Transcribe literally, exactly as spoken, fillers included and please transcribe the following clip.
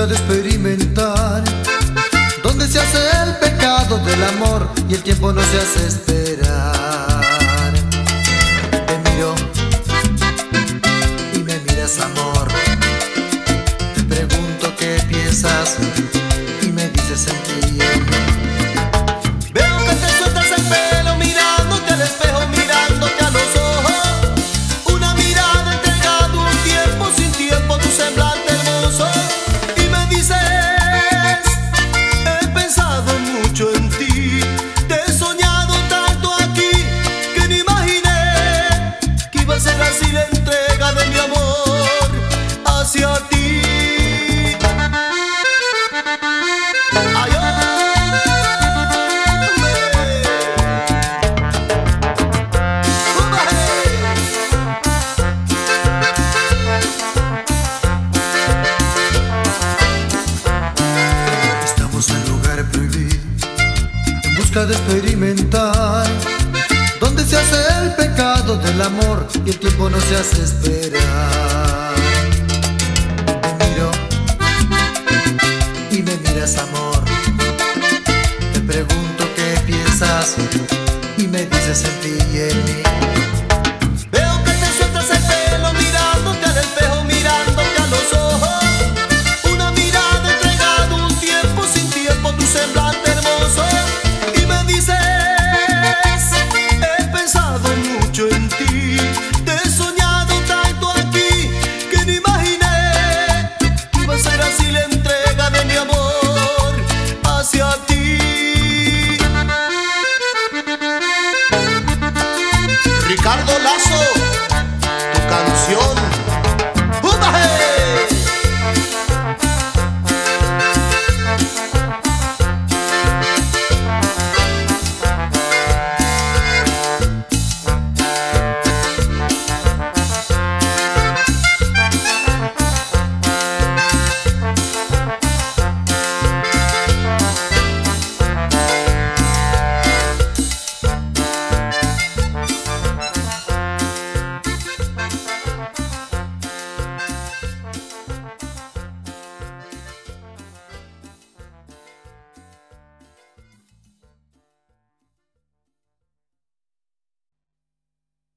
busca de experimentar, donde se hace el pecado del amor y el tiempo no se hace esperar. Te miro y me miras, amor. Te pregunto qué piensas y me dices sentir. Veo que te sueltas el pelo mirándote al espejo, mirándote a los ojos. Una mirada entregada un tiempo sin tiempo, tu semblante hermoso. Y me dices, he pensado mucho en ti, te he soñado tanto aquí que no imaginé que iba a ser así la entrega de mi amor hacia ti. Ay, Estamos en lugar prohibido, en busca de experimentar, donde se hace el pecado del amor y el tiempo no se hace esperar. Te miro y me miras, amor. Te pregunto qué piensas y me dices en ti y en mí.